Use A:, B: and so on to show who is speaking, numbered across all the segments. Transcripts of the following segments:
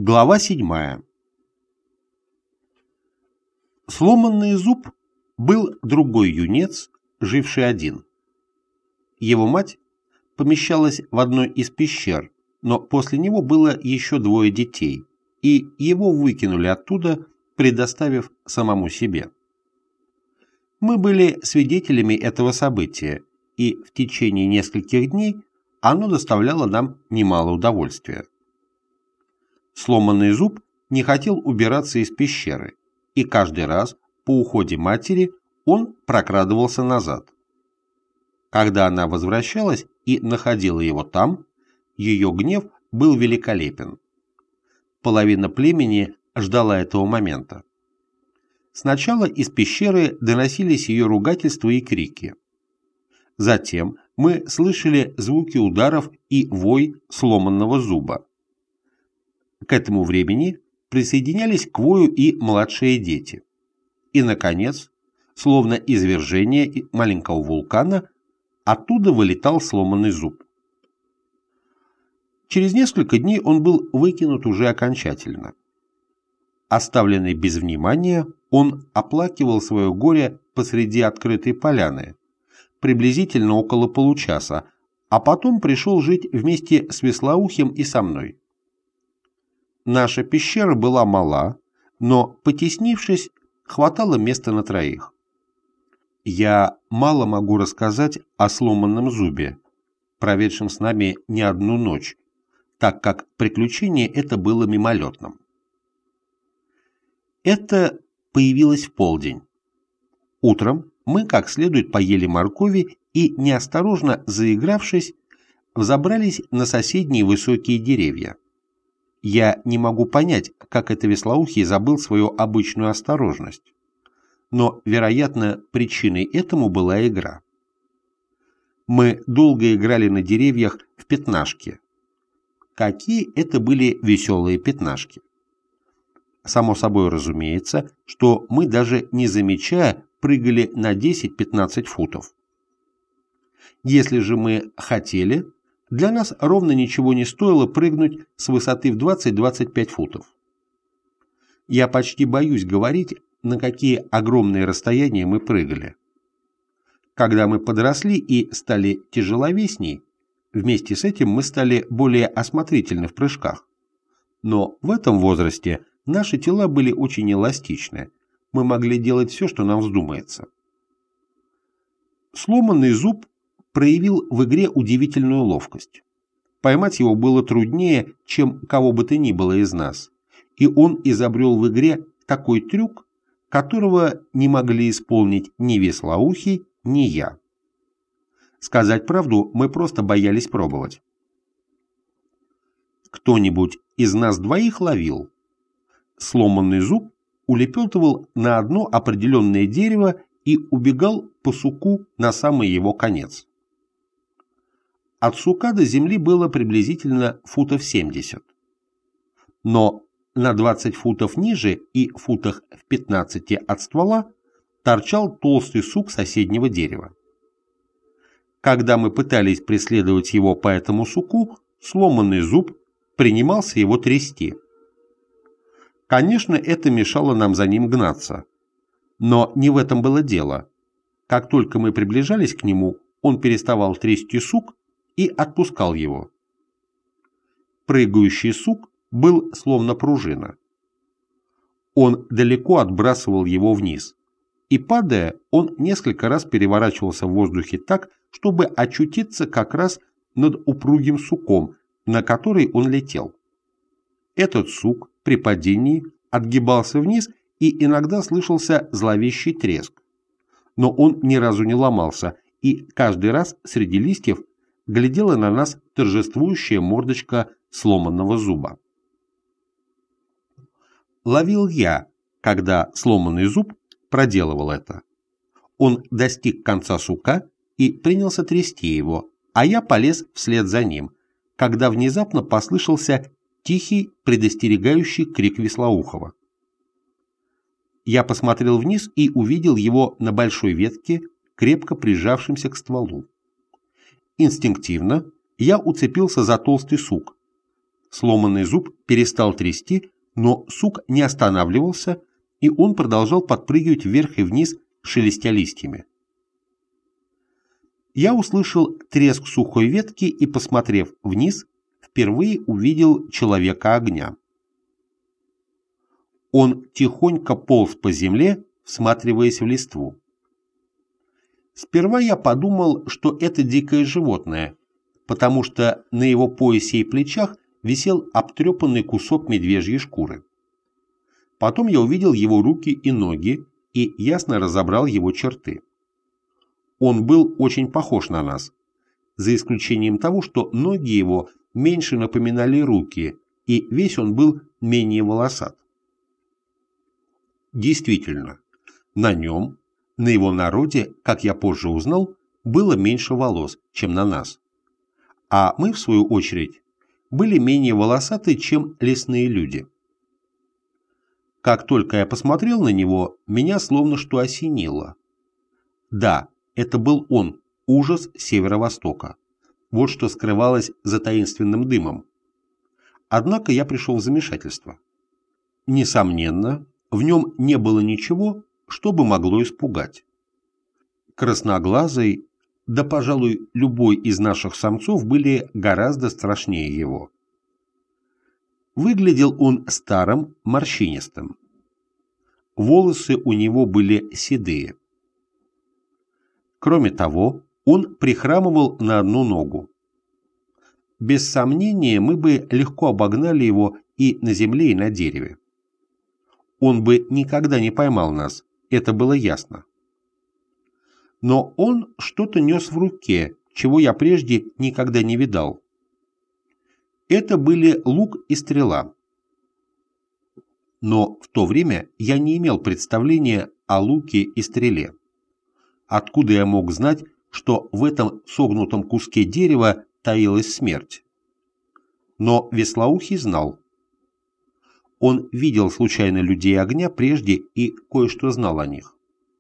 A: Глава 7. Сломанный зуб был другой юнец, живший один. Его мать помещалась в одной из пещер, но после него было еще двое детей, и его выкинули оттуда, предоставив самому себе. Мы были свидетелями этого события, и в течение нескольких дней оно доставляло нам немало удовольствия. Сломанный зуб не хотел убираться из пещеры, и каждый раз по уходе матери он прокрадывался назад. Когда она возвращалась и находила его там, ее гнев был великолепен. Половина племени ждала этого момента. Сначала из пещеры доносились ее ругательства и крики. Затем мы слышали звуки ударов и вой сломанного зуба. К этому времени присоединялись к вою и младшие дети. И, наконец, словно извержение маленького вулкана, оттуда вылетал сломанный зуб. Через несколько дней он был выкинут уже окончательно. Оставленный без внимания, он оплакивал свое горе посреди открытой поляны, приблизительно около получаса, а потом пришел жить вместе с Веслоухим и со мной. Наша пещера была мала, но, потеснившись, хватало места на троих. Я мало могу рассказать о сломанном зубе, проведшем с нами не одну ночь, так как приключение это было мимолетным. Это появилось в полдень. Утром мы как следует поели моркови и, неосторожно заигравшись, взобрались на соседние высокие деревья. Я не могу понять, как это Веслоухий забыл свою обычную осторожность. Но, вероятно, причиной этому была игра. Мы долго играли на деревьях в пятнашки. Какие это были веселые пятнашки! Само собой разумеется, что мы даже не замечая прыгали на 10-15 футов. Если же мы хотели, для нас ровно ничего не стоило прыгнуть с высоты в 20-25 футов. Я почти боюсь говорить, на какие огромные расстояния мы прыгали. Когда мы подросли и стали тяжеловесней, вместе с этим мы стали более осмотрительны в прыжках. Но в этом возрасте наши тела были очень эластичны, мы могли делать все, что нам вздумается. Сломанный зуб проявил в игре удивительную ловкость. Поймать его было труднее, чем кого бы то ни было из нас, и он изобрел в игре такой трюк, которого не могли исполнить ни Веслоухий, ни я. Сказать правду, мы просто боялись пробовать. Кто-нибудь из нас двоих ловил. Сломанный зуб улепетывал на одно определенное дерево и убегал по суку на самый его конец. От сука до земли было приблизительно футов 70. Но на 20 футов ниже и футах в 15 от ствола торчал толстый сук соседнего дерева. Когда мы пытались преследовать его по этому суку, сломанный зуб принимался его трясти. Конечно, это мешало нам за ним гнаться. Но не в этом было дело. Как только мы приближались к нему, он переставал трясти сук и отпускал его. Прыгающий сук был словно пружина. Он далеко отбрасывал его вниз, и, падая, он несколько раз переворачивался в воздухе так, чтобы очутиться как раз над упругим суком, на который он летел. Этот сук при падении отгибался вниз, и иногда слышался зловещий треск. Но он ни разу не ломался, и каждый раз среди листьев глядела на нас торжествующая мордочка сломанного зуба. Ловил я, когда сломанный зуб проделывал это. Он достиг конца сука и принялся трясти его, а я полез вслед за ним, когда внезапно послышался тихий предостерегающий крик Веслоухова. Я посмотрел вниз и увидел его на большой ветке, крепко прижавшимся к стволу. Инстинктивно я уцепился за толстый сук, Сломанный зуб перестал трясти, но сук не останавливался, и он продолжал подпрыгивать вверх и вниз, шелестя листьями. Я услышал треск сухой ветки и, посмотрев вниз, впервые увидел человека огня. Он тихонько полз по земле, всматриваясь в листву. Сперва я подумал, что это дикое животное, потому что на его поясе и плечах висел обтрепанный кусок медвежьей шкуры. Потом я увидел его руки и ноги и ясно разобрал его черты. Он был очень похож на нас, за исключением того, что ноги его меньше напоминали руки, и весь он был менее волосат. Действительно, на нем, на его народе, как я позже узнал, было меньше волос, чем на нас. А мы, в свою очередь, были менее волосаты, чем лесные люди. Как только я посмотрел на него, меня словно что осенило. Да, это был он, ужас северо-востока. Вот что скрывалось за таинственным дымом. Однако я пришел в замешательство. Несомненно, в нем не было ничего, что бы могло испугать. Красноглазый, да, пожалуй, любой из наших самцов были гораздо страшнее его. Выглядел он старым, морщинистым. Волосы у него были седые. Кроме того, он прихрамывал на одну ногу. Без сомнения, мы бы легко обогнали его и на земле, и на дереве. Он бы никогда не поймал нас, это было ясно. Но он что-то нес в руке, чего я прежде никогда не видал. Это были лук и стрела. Но в то время я не имел представления о луке и стреле. Откуда я мог знать, что в этом согнутом куске дерева таилась смерть? Но Веслоухий знал. Он видел случайно людей огня прежде и кое-что знал о них.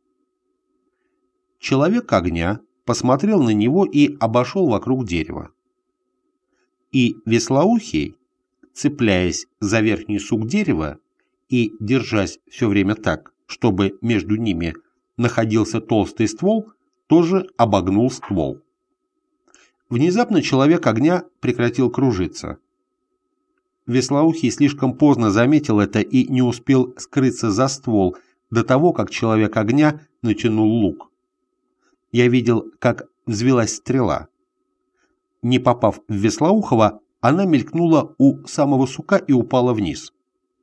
A: Человек огня посмотрел на него и обошел вокруг дерева. И Веслоухий, цепляясь за верхний сук дерева и держась все время так, чтобы между ними находился толстый ствол, тоже обогнул ствол. Внезапно человек огня прекратил кружиться. Веслоухий слишком поздно заметил это и не успел скрыться за ствол до того, как человек огня натянул лук. Я видел, как взвилась стрела. Не попав в Веслоухова, она мелькнула у самого сука и упала вниз.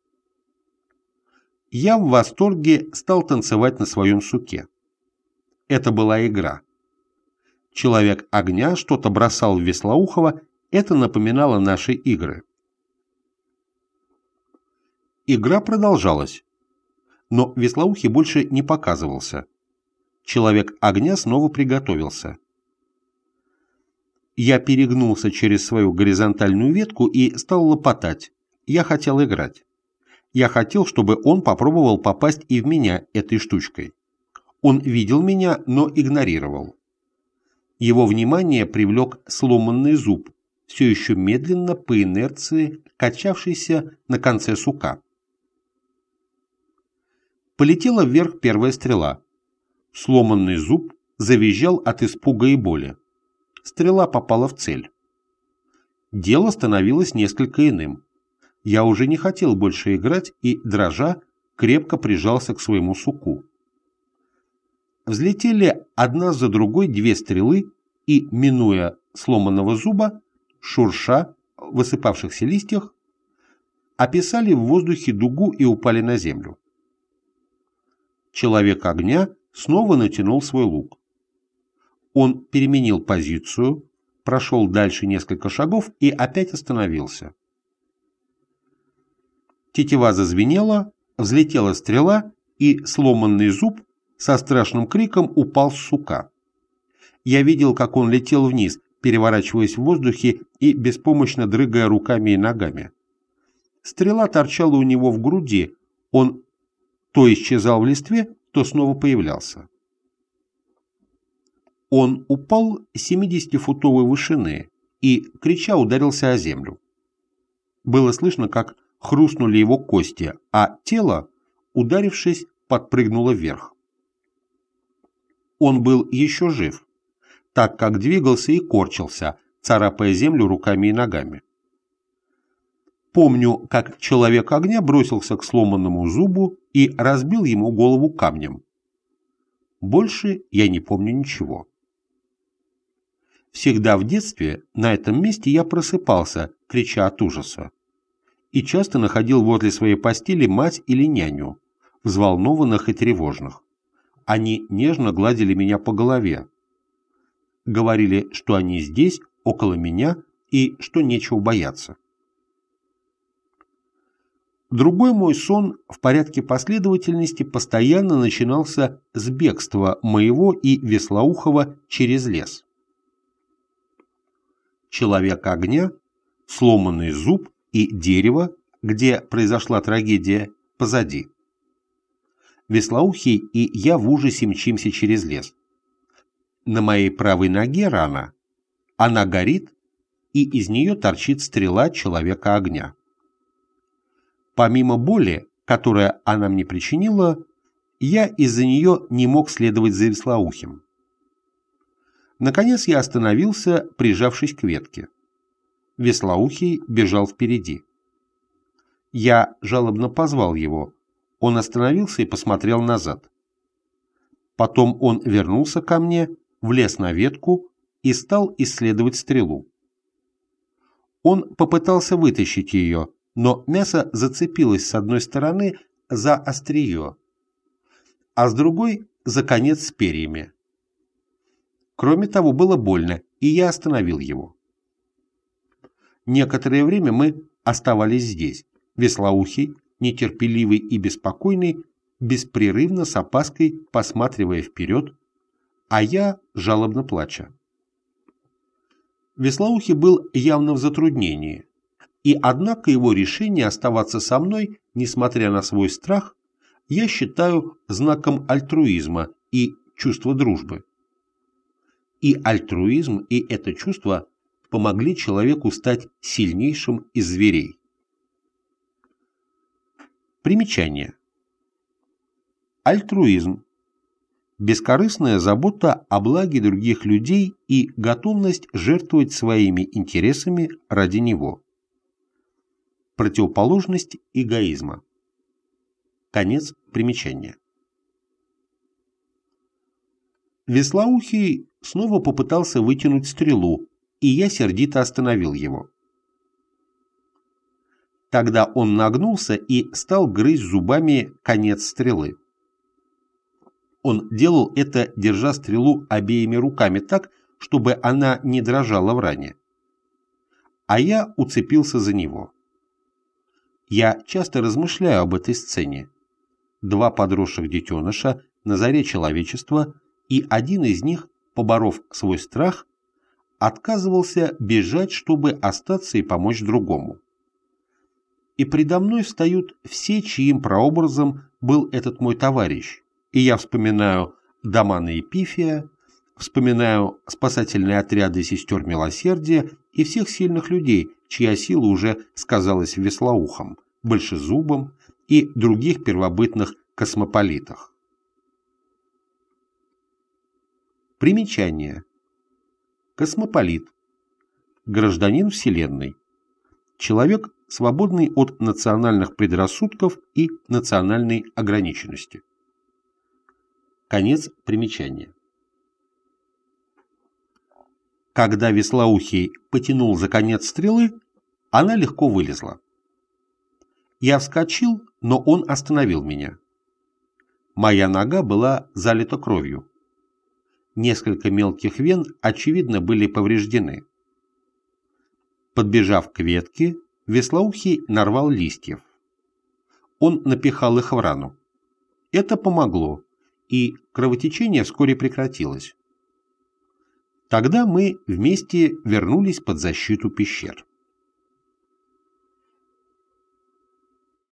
A: Я в восторге стал танцевать на своем суке. Это была игра. Человек огня что-то бросал в Веслоухова, это напоминало наши игры. Игра продолжалась, но Веслоухий больше не показывался. Человек огня снова приготовился. Я перегнулся через свою горизонтальную ветку и стал лопотать. Я хотел играть. Я хотел, чтобы он попробовал попасть и в меня этой штучкой. Он видел меня, но игнорировал. Его внимание привлек сломанный зуб, все еще медленно по инерции качавшийся на конце сука. Полетела вверх первая стрела. Сломанный зуб завизжал от испуга и боли. Стрела попала в цель. Дело становилось несколько иным. Я уже не хотел больше играть и, дрожа, крепко прижался к своему суку. Взлетели одна за другой две стрелы и, минуя сломанного зуба, шурша в высыпавшихся листьях, описали в воздухе дугу и упали на землю. Человек огня снова натянул свой лук. Он переменил позицию, прошел дальше несколько шагов и опять остановился. Тетива зазвенела, взлетела стрела, и сломанный зуб со страшным криком упал с сука. Я видел, как он летел вниз, переворачиваясь в воздухе и беспомощно дрыгая руками и ногами. Стрела торчала у него в груди, он то исчезал в листве, то снова появлялся. Он упал с 70-футовой вышины и, крича, ударился о землю. Было слышно, как хрустнули его кости, а тело, ударившись, подпрыгнуло вверх. Он был еще жив, так как двигался и корчился, царапая землю руками и ногами. Помню, как человек огня бросился к сломанному зубу и разбил ему голову камнем. Больше я не помню ничего. Всегда в детстве на этом месте я просыпался, крича от ужаса, и часто находил возле своей постели мать или няню, взволнованных и тревожных. Они нежно гладили меня по голове, говорили, что они здесь, около меня, и что нечего бояться. Другой мой сон в порядке последовательности постоянно начинался с бегства моего и Веслоухова через лес. Человек огня, сломанный зуб и дерево, где произошла трагедия, позади. Веслоухий и я в ужасе мчимся через лес. На моей правой ноге рана, она горит, и из нее торчит стрела человека огня. Помимо боли, которую она мне причинила, я из-за нее не мог следовать за Веслоухим. Наконец я остановился, прижавшись к ветке. Веслоухий бежал впереди. Я жалобно позвал его. Он остановился и посмотрел назад. Потом он вернулся ко мне, влез на ветку и стал исследовать стрелу. Он попытался вытащить ее, но мясо зацепилось с одной стороны за острие, а с другой – за конец с перьями. Кроме того, было больно, и я остановил его. Некоторое время мы оставались здесь. Веслоухий, нетерпеливый и беспокойный, беспрерывно с опаской посматривая вперед, а я жалобно плача. Веслоухий был явно в затруднении, и однако его решение оставаться со мной, несмотря на свой страх, я считаю знаком альтруизма и чувства дружбы. И альтруизм, и это чувство помогли человеку стать сильнейшим из зверей. Примечание. Альтруизм – бескорыстная забота о благе других людей и готовность жертвовать своими интересами ради него. Противоположность эгоизма. Конец примечания. Веслоухий снова попытался вытянуть стрелу, и я сердито остановил его. Тогда он нагнулся и стал грызть зубами конец стрелы. Он делал это, держа стрелу обеими руками так, чтобы она не дрожала в ране. А я уцепился за него. Я часто размышляю об этой сцене. Два подросших детеныша на заре человечества, и один из них, поборов свой страх, отказывался бежать, чтобы остаться и помочь другому. И предо мной встают все, чьим прообразом был этот мой товарищ, и я вспоминаю Дамана и Пифия, вспоминаю спасательные отряды сестер милосердия и всех сильных людей, чья сила уже сказалась в Веслоухом, Большезубом и других первобытных космополитах. Примечание. Космополит. Гражданин Вселенной. Человек, свободный от национальных предрассудков и национальной ограниченности. Конец примечания. Когда Веслоухий потянул за конец стрелы, она легко вылезла. Я вскочил, но он остановил меня. Моя нога была залита кровью. Несколько мелких вен, очевидно, были повреждены. Подбежав к ветке, Веслоухий нарвал листьев. Он напихал их в рану. Это помогло, и кровотечение вскоре прекратилось. Тогда мы вместе вернулись под защиту пещер.